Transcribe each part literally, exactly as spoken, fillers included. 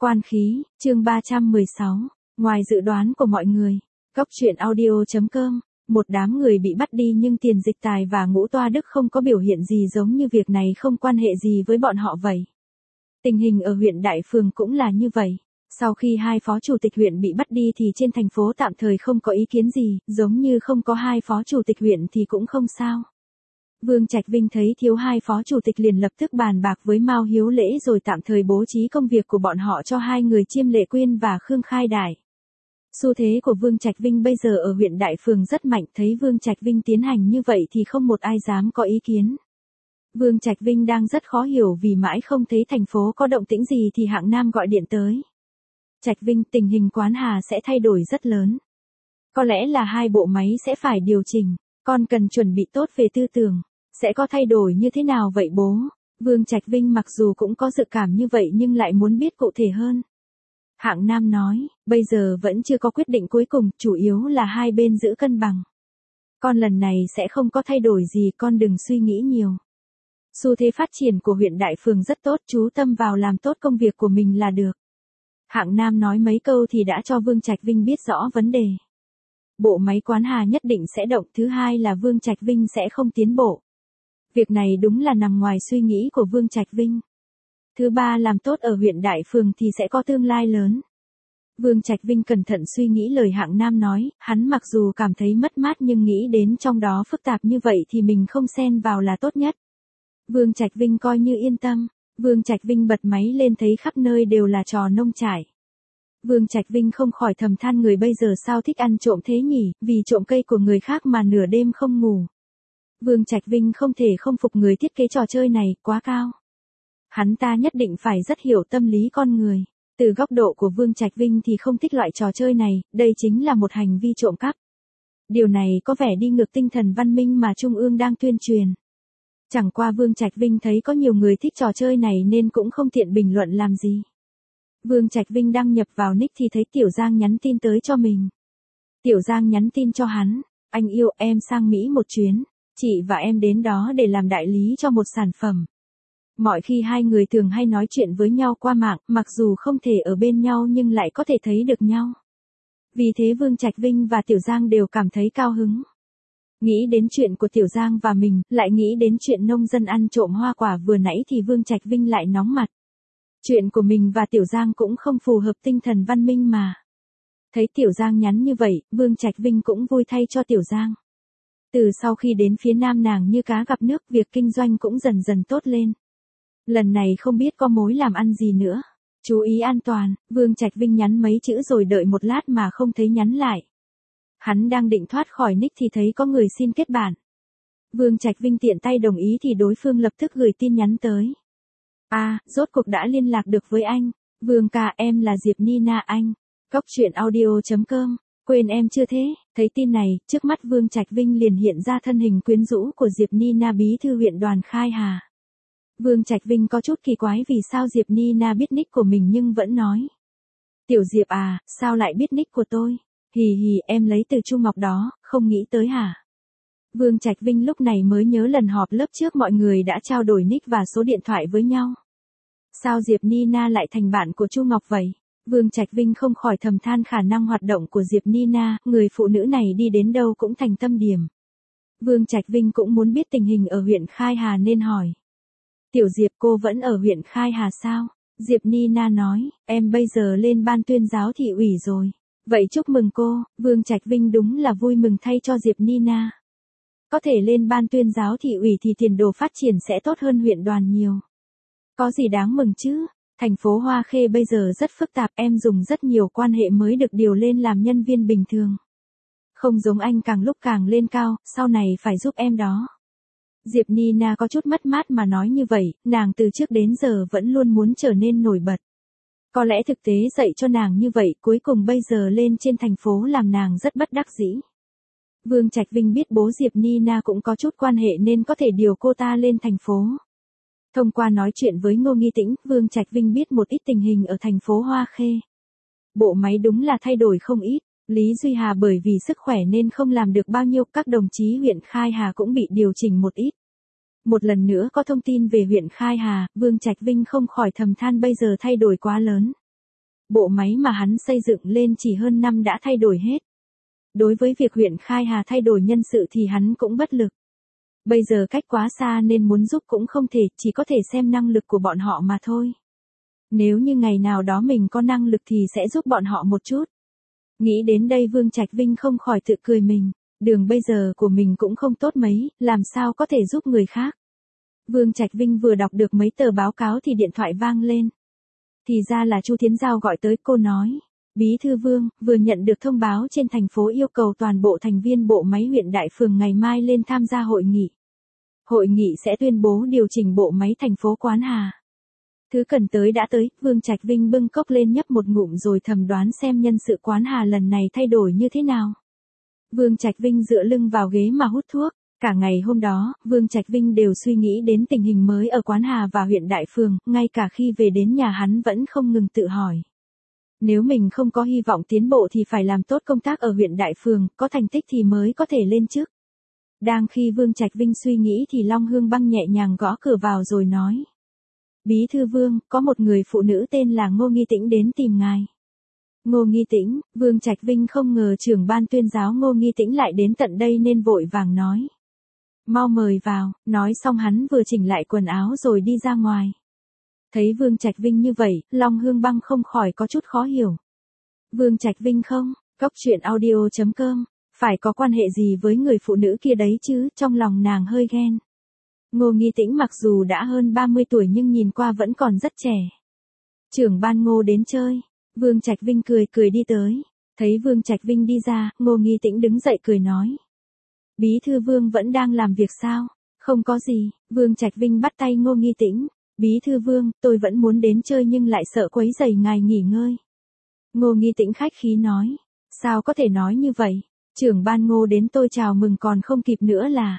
Quan khí, chương ba trăm mười sáu. Ngoài dự đoán của mọi người. Góc truyện audio.com. Một đám người bị bắt đi nhưng Tiền Dịch Tài và Ngũ Toa Đức không có biểu hiện gì, giống như việc này không quan hệ gì với bọn họ vậy. Tình hình ở huyện Đại Phường cũng là như vậy. Sau khi hai phó chủ tịch huyện bị bắt đi thì trên thành phố tạm thời không có ý kiến gì, giống như không có hai phó chủ tịch huyện thì cũng không sao. Vương Trạch Vinh thấy thiếu hai phó chủ tịch liền lập tức bàn bạc với Mao Hiếu Lễ rồi tạm thời bố trí công việc của bọn họ cho hai người Chiêm Lệ Quyên và Khương Khai Đài. Xu thế của Vương Trạch Vinh bây giờ ở huyện Đại Phường rất mạnh, thấy Vương Trạch Vinh tiến hành như vậy thì không một ai dám có ý kiến. Vương Trạch Vinh đang rất khó hiểu vì mãi không thấy thành phố có động tĩnh gì thì Hạng Nam gọi điện tới. Trạch Vinh, tình hình Quán Hà sẽ thay đổi rất lớn. Có lẽ là hai bộ máy sẽ phải điều chỉnh, con cần chuẩn bị tốt về tư tưởng. Sẽ có thay đổi như thế nào vậy bố? Vương Trạch Vinh mặc dù cũng có dự cảm như vậy nhưng lại muốn biết cụ thể hơn. Hạng Nam nói, bây giờ vẫn chưa có quyết định cuối cùng, chủ yếu là hai bên giữ cân bằng. Con lần này sẽ không có thay đổi gì, con đừng suy nghĩ nhiều. Xu thế phát triển của huyện Đại Phường rất tốt, chú tâm vào làm tốt công việc của mình là được. Hạng Nam nói mấy câu thì đã cho Vương Trạch Vinh biết rõ vấn đề. Bộ máy Quán Hà nhất định sẽ động, thứ hai là Vương Trạch Vinh sẽ không tiến bộ. Việc này đúng là nằm ngoài suy nghĩ của Vương Trạch Vinh. Thứ ba, làm tốt ở huyện Đại Phường thì sẽ có tương lai lớn. Vương Trạch Vinh cẩn thận suy nghĩ lời Hạng Nam nói, hắn mặc dù cảm thấy mất mát nhưng nghĩ đến trong đó phức tạp như vậy thì mình không xen vào là tốt nhất. Vương Trạch Vinh coi như yên tâm. Vương Trạch Vinh bật máy lên thấy khắp nơi đều là trò nông trại. Vương Trạch Vinh không khỏi thầm than người bây giờ sao thích ăn trộm thế nhỉ, vì trộm cây của người khác mà nửa đêm không ngủ. Vương Trạch Vinh không thể không phục người thiết kế trò chơi này, quá cao. Hắn ta nhất định phải rất hiểu tâm lý con người. Từ góc độ của Vương Trạch Vinh thì không thích loại trò chơi này, đây chính là một hành vi trộm cắp. Điều này có vẻ đi ngược tinh thần văn minh mà Trung ương đang tuyên truyền. Chẳng qua Vương Trạch Vinh thấy có nhiều người thích trò chơi này nên cũng không tiện bình luận làm gì. Vương Trạch Vinh đăng nhập vào nick thì thấy Tiểu Giang nhắn tin tới cho mình. Tiểu Giang nhắn tin cho hắn, anh yêu em sang Mỹ một chuyến. Chị và em đến đó để làm đại lý cho một sản phẩm. Mọi khi hai người thường hay nói chuyện với nhau qua mạng, mặc dù không thể ở bên nhau nhưng lại có thể thấy được nhau. Vì thế Vương Trạch Vinh và Tiểu Giang đều cảm thấy cao hứng. Nghĩ đến chuyện của Tiểu Giang và mình, lại nghĩ đến chuyện nông dân ăn trộm hoa quả vừa nãy thì Vương Trạch Vinh lại nóng mặt. Chuyện của mình và Tiểu Giang cũng không phù hợp tinh thần văn minh mà. Thấy Tiểu Giang nhắn như vậy, Vương Trạch Vinh cũng vui thay cho Tiểu Giang. Từ sau khi đến phía Nam nàng như cá gặp nước, việc kinh doanh cũng dần dần tốt lên. Lần này không biết có mối làm ăn gì nữa. Chú ý an toàn, Vương Trạch Vinh nhắn mấy chữ rồi đợi một lát mà không thấy nhắn lại. Hắn đang định thoát khỏi nick thì thấy có người xin kết bạn. Vương Trạch Vinh tiện tay đồng ý thì đối phương lập tức gửi tin nhắn tới. À, rốt cuộc đã liên lạc được với anh. Vương ca, em là Diệp Nina anh. Góc truyện audio.com. Quên em chưa thế? Thấy tin này, trước mắt Vương Trạch Vinh liền hiện ra thân hình quyến rũ của Diệp Nina, bí thư huyện đoàn Khai Hà. Vương Trạch Vinh có chút kỳ quái vì sao Diệp Nina biết nick của mình nhưng vẫn nói. Tiểu Diệp à, sao lại biết nick của tôi? Hì hì, em lấy từ Chu Ngọc đó, không nghĩ tới hả? Vương Trạch Vinh lúc này mới nhớ lần họp lớp trước mọi người đã trao đổi nick và số điện thoại với nhau. Sao Diệp Nina lại thành bạn của Chu Ngọc vậy? Vương Trạch Vinh không khỏi thầm than khả năng hoạt động của Diệp Nina, người phụ nữ này đi đến đâu cũng thành tâm điểm. Vương Trạch Vinh cũng muốn biết tình hình ở huyện Khai Hà nên hỏi. Tiểu Diệp, cô vẫn ở huyện Khai Hà sao? Diệp Nina nói, em bây giờ lên ban tuyên giáo thị ủy rồi. Vậy chúc mừng cô. Vương Trạch Vinh đúng là vui mừng thay cho Diệp Nina. Có thể lên ban tuyên giáo thị ủy thì tiền đồ phát triển sẽ tốt hơn huyện đoàn nhiều. Có gì đáng mừng chứ? Thành phố Hoa Khê bây giờ rất phức tạp, em dùng rất nhiều quan hệ mới được điều lên làm nhân viên bình thường. Không giống anh càng lúc càng lên cao, sau này phải giúp em đó. Diệp Nina có chút mất mát mà nói như vậy, nàng từ trước đến giờ vẫn luôn muốn trở nên nổi bật. Có lẽ thực tế dạy cho nàng như vậy, cuối cùng bây giờ lên trên thành phố làm nàng rất bất đắc dĩ. Vương Trạch Vinh biết bố Diệp Nina cũng có chút quan hệ nên có thể điều cô ta lên thành phố. Thông qua nói chuyện với Ngô Nghi Tĩnh, Vương Trạch Vinh biết một ít tình hình ở thành phố Hoa Khê. Bộ máy đúng là thay đổi không ít. Lý Duy Hà bởi vì sức khỏe nên không làm được bao nhiêu, các đồng chí huyện Khai Hà cũng bị điều chỉnh một ít. Một lần nữa có thông tin về huyện Khai Hà, Vương Trạch Vinh không khỏi thầm than bây giờ thay đổi quá lớn. Bộ máy mà hắn xây dựng lên chỉ hơn năm đã thay đổi hết. Đối với việc huyện Khai Hà thay đổi nhân sự thì hắn cũng bất lực. Bây giờ cách quá xa nên muốn giúp cũng không thể, chỉ có thể xem năng lực của bọn họ mà thôi. Nếu như ngày nào đó mình có năng lực thì sẽ giúp bọn họ một chút. Nghĩ đến đây Vương Trạch Vinh không khỏi tự cười mình, đường bây giờ của mình cũng không tốt mấy, làm sao có thể giúp người khác. Vương Trạch Vinh vừa đọc được mấy tờ báo cáo thì điện thoại vang lên. Thì ra là Chu Thiến Giao gọi tới, cô nói, Bí thư Vương, vừa nhận được thông báo trên thành phố yêu cầu toàn bộ thành viên bộ máy huyện Đại Phường ngày mai lên tham gia hội nghị. Hội nghị sẽ tuyên bố điều chỉnh bộ máy thành phố Quán Hà. Thứ cần tới đã tới, Vương Trạch Vinh bưng cốc lên nhấp một ngụm rồi thầm đoán xem nhân sự Quán Hà lần này thay đổi như thế nào. Vương Trạch Vinh dựa lưng vào ghế mà hút thuốc. Cả ngày hôm đó, Vương Trạch Vinh đều suy nghĩ đến tình hình mới ở Quán Hà và huyện Đại Phường, ngay cả khi về đến nhà hắn vẫn không ngừng tự hỏi. Nếu mình không có hy vọng tiến bộ thì phải làm tốt công tác ở huyện Đại Phường, có thành tích thì mới có thể lên chức. Đang khi Vương Trạch Vinh suy nghĩ thì Long Hương Băng nhẹ nhàng gõ cửa vào rồi nói. Bí thư Vương, có một người phụ nữ tên là Ngô Nghi Tĩnh đến tìm ngài. Ngô Nghi Tĩnh, Vương Trạch Vinh không ngờ trưởng ban tuyên giáo Ngô Nghi Tĩnh lại đến tận đây nên vội vàng nói. Mau mời vào, nói xong hắn vừa chỉnh lại quần áo rồi đi ra ngoài. Thấy Vương Trạch Vinh như vậy, Long Hương Băng không khỏi có chút khó hiểu. Vương Trạch Vinh không, cốc truyện audio chấm com, phải có quan hệ gì với người phụ nữ kia đấy chứ, trong lòng nàng hơi ghen. Ngô Nghi Tĩnh mặc dù đã hơn ba mươi tuổi nhưng nhìn qua vẫn còn rất trẻ. Trưởng ban Ngô đến chơi, Vương Trạch Vinh cười cười đi tới, thấy Vương Trạch Vinh đi ra, Ngô Nghi Tĩnh đứng dậy cười nói. Bí thư Vương vẫn đang làm việc sao? Không có gì, Vương Trạch Vinh bắt tay Ngô Nghi Tĩnh. Bí thư Vương, tôi vẫn muốn đến chơi nhưng lại sợ quấy rầy ngài nghỉ ngơi. Ngô Nghi Tĩnh khách khí nói. Sao có thể nói như vậy? Trưởng ban Ngô đến tôi chào mừng còn không kịp nữa là.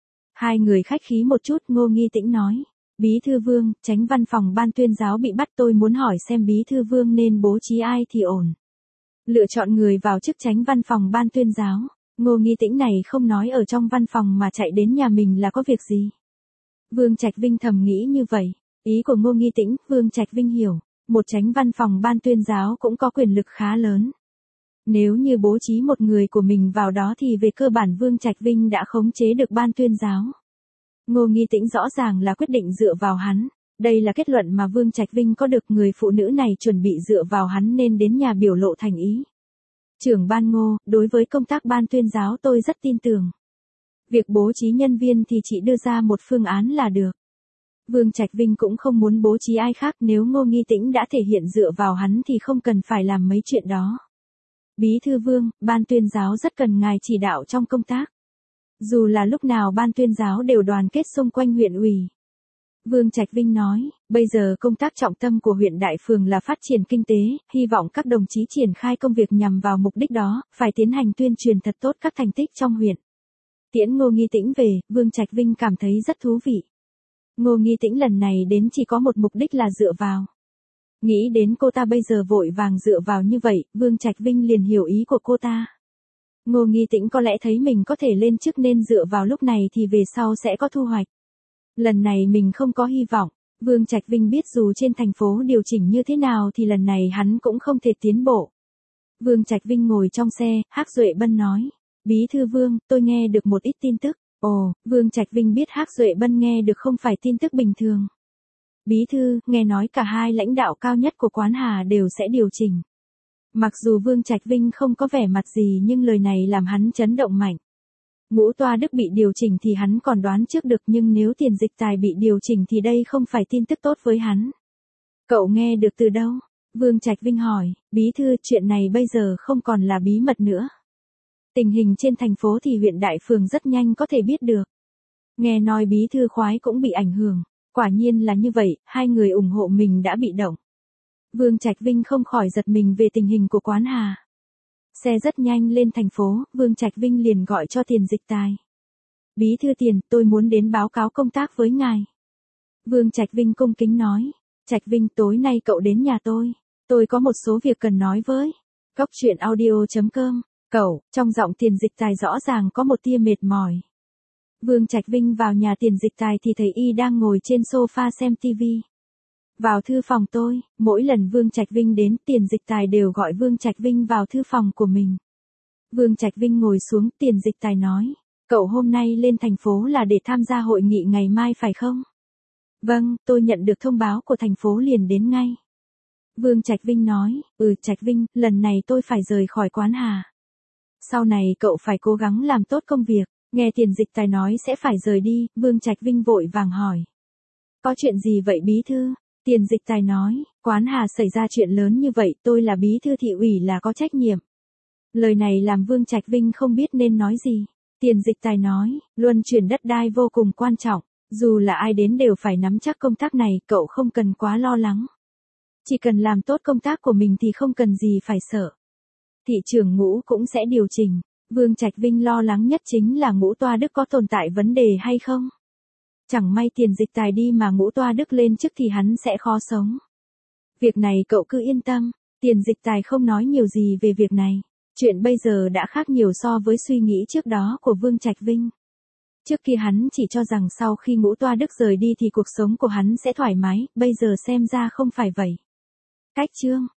Hai người khách khí một chút, Ngô Nghi Tĩnh nói. Bí thư Vương, chánh văn phòng ban tuyên giáo bị bắt, tôi muốn hỏi xem Bí thư Vương nên bố trí ai thì ổn. Lựa chọn người vào chức chánh văn phòng ban tuyên giáo. Ngô Nghi Tĩnh này không nói ở trong văn phòng mà chạy đến nhà mình là có việc gì. Vương Trạch Vinh thầm nghĩ như vậy. Ý của Ngô Nghi Tĩnh, Vương Trạch Vinh hiểu. Một chánh văn phòng ban tuyên giáo cũng có quyền lực khá lớn. Nếu như bố trí một người của mình vào đó thì về cơ bản Vương Trạch Vinh đã khống chế được ban tuyên giáo. Ngô Nghi Tĩnh rõ ràng là quyết định dựa vào hắn. Đây là kết luận mà Vương Trạch Vinh có được, người phụ nữ này chuẩn bị dựa vào hắn nên đến nhà biểu lộ thành ý. Trưởng ban Ngô, đối với công tác ban tuyên giáo tôi rất tin tưởng. Việc bố trí nhân viên thì chỉ đưa ra một phương án là được. Vương Trạch Vinh cũng không muốn bố trí ai khác, nếu Ngô Nghi Tĩnh đã thể hiện dựa vào hắn thì không cần phải làm mấy chuyện đó. Bí thư Vương, ban tuyên giáo rất cần ngài chỉ đạo trong công tác. Dù là lúc nào ban tuyên giáo đều đoàn kết xung quanh huyện ủy. Vương Trạch Vinh nói, bây giờ công tác trọng tâm của huyện Đại Phường là phát triển kinh tế, hy vọng các đồng chí triển khai công việc nhằm vào mục đích đó, phải tiến hành tuyên truyền thật tốt các thành tích trong huyện. Tiễn Ngô Nghi Tĩnh về, Vương Trạch Vinh cảm thấy rất thú vị. Ngô Nghi Tĩnh lần này đến chỉ có một mục đích là dựa vào. Nghĩ đến cô ta bây giờ vội vàng dựa vào như vậy, Vương Trạch Vinh liền hiểu ý của cô ta. Ngô Nghi Tĩnh có lẽ thấy mình có thể lên chức nên dựa vào lúc này thì về sau sẽ có thu hoạch. Lần này mình không có hy vọng, Vương Trạch Vinh biết dù trên thành phố điều chỉnh như thế nào thì lần này hắn cũng không thể tiến bộ. Vương Trạch Vinh ngồi trong xe, Hắc Duệ Bân nói, Bí thư Vương, tôi nghe được một ít tin tức. Ồ, Vương Trạch Vinh biết Hắc Duệ Bân nghe được không phải tin tức bình thường. Bí thư, nghe nói cả hai lãnh đạo cao nhất của Quán Hà đều sẽ điều chỉnh. Mặc dù Vương Trạch Vinh không có vẻ mặt gì nhưng lời này làm hắn chấn động mạnh. Ngũ Toa Đức bị điều chỉnh thì hắn còn đoán trước được, nhưng nếu Tiền Dịch Tài bị điều chỉnh thì đây không phải tin tức tốt với hắn. Cậu nghe được từ đâu? Vương Trạch Vinh hỏi, Bí thư, chuyện này bây giờ không còn là bí mật nữa. Tình hình trên thành phố thì huyện Đại Phường rất nhanh có thể biết được. Nghe nói Bí thư Khoái cũng bị ảnh hưởng, quả nhiên là như vậy, hai người ủng hộ mình đã bị động. Vương Trạch Vinh không khỏi giật mình về tình hình của Quán Hà. Xe rất nhanh lên thành phố, Vương Trạch Vinh liền gọi cho Tiền Dịch Tài. Bí thư Tiền, tôi muốn đến báo cáo công tác với ngài. Vương Trạch Vinh cung kính nói, Trạch Vinh, tối nay cậu đến nhà tôi, tôi có một số việc cần nói với. Cốc truyện audio chấm com, cậu, trong giọng Tiền Dịch Tài rõ ràng có một tia mệt mỏi. Vương Trạch Vinh vào nhà Tiền Dịch Tài thì thấy y đang ngồi trên sofa xem tivi. Vào thư phòng tôi, mỗi lần Vương Trạch Vinh đến, Tiền Dịch Tài đều gọi Vương Trạch Vinh vào thư phòng của mình. Vương Trạch Vinh ngồi xuống, Tiền Dịch Tài nói, cậu hôm nay lên thành phố là để tham gia hội nghị ngày mai phải không? Vâng, tôi nhận được thông báo của thành phố liền đến ngay. Vương Trạch Vinh nói, ừ Trạch Vinh, lần này tôi phải rời khỏi Quán Hà. Sau này cậu phải cố gắng làm tốt công việc. Nghe Tiền Dịch Tài nói sẽ phải rời đi, Vương Trạch Vinh vội vàng hỏi. Có chuyện gì vậy bí thư? Tiền Dịch Tài nói, Quán Hà xảy ra chuyện lớn như vậy, tôi là bí thư thị ủy là có trách nhiệm. Lời này làm Vương Trạch Vinh không biết nên nói gì. Tiền Dịch Tài nói, luân chuyển đất đai vô cùng quan trọng, dù là ai đến đều phải nắm chắc công tác này, cậu không cần quá lo lắng. Chỉ cần làm tốt công tác của mình thì không cần gì phải sợ. Thị trưởng Ngũ cũng sẽ điều chỉnh. Vương Trạch Vinh lo lắng nhất chính là Ngũ Toa Đức có tồn tại vấn đề hay không. Chẳng may Tiền Dịch Tài đi mà Ngũ Toa Đức lên chức thì hắn sẽ khó sống. Việc này cậu cứ yên tâm. Tiền Dịch Tài không nói nhiều gì về việc này. Chuyện bây giờ đã khác nhiều so với suy nghĩ trước đó của Vương Trạch Vinh. Trước kia hắn chỉ cho rằng sau khi Ngũ Toa Đức rời đi thì cuộc sống của hắn sẽ thoải mái, bây giờ xem ra không phải vậy. Cách chương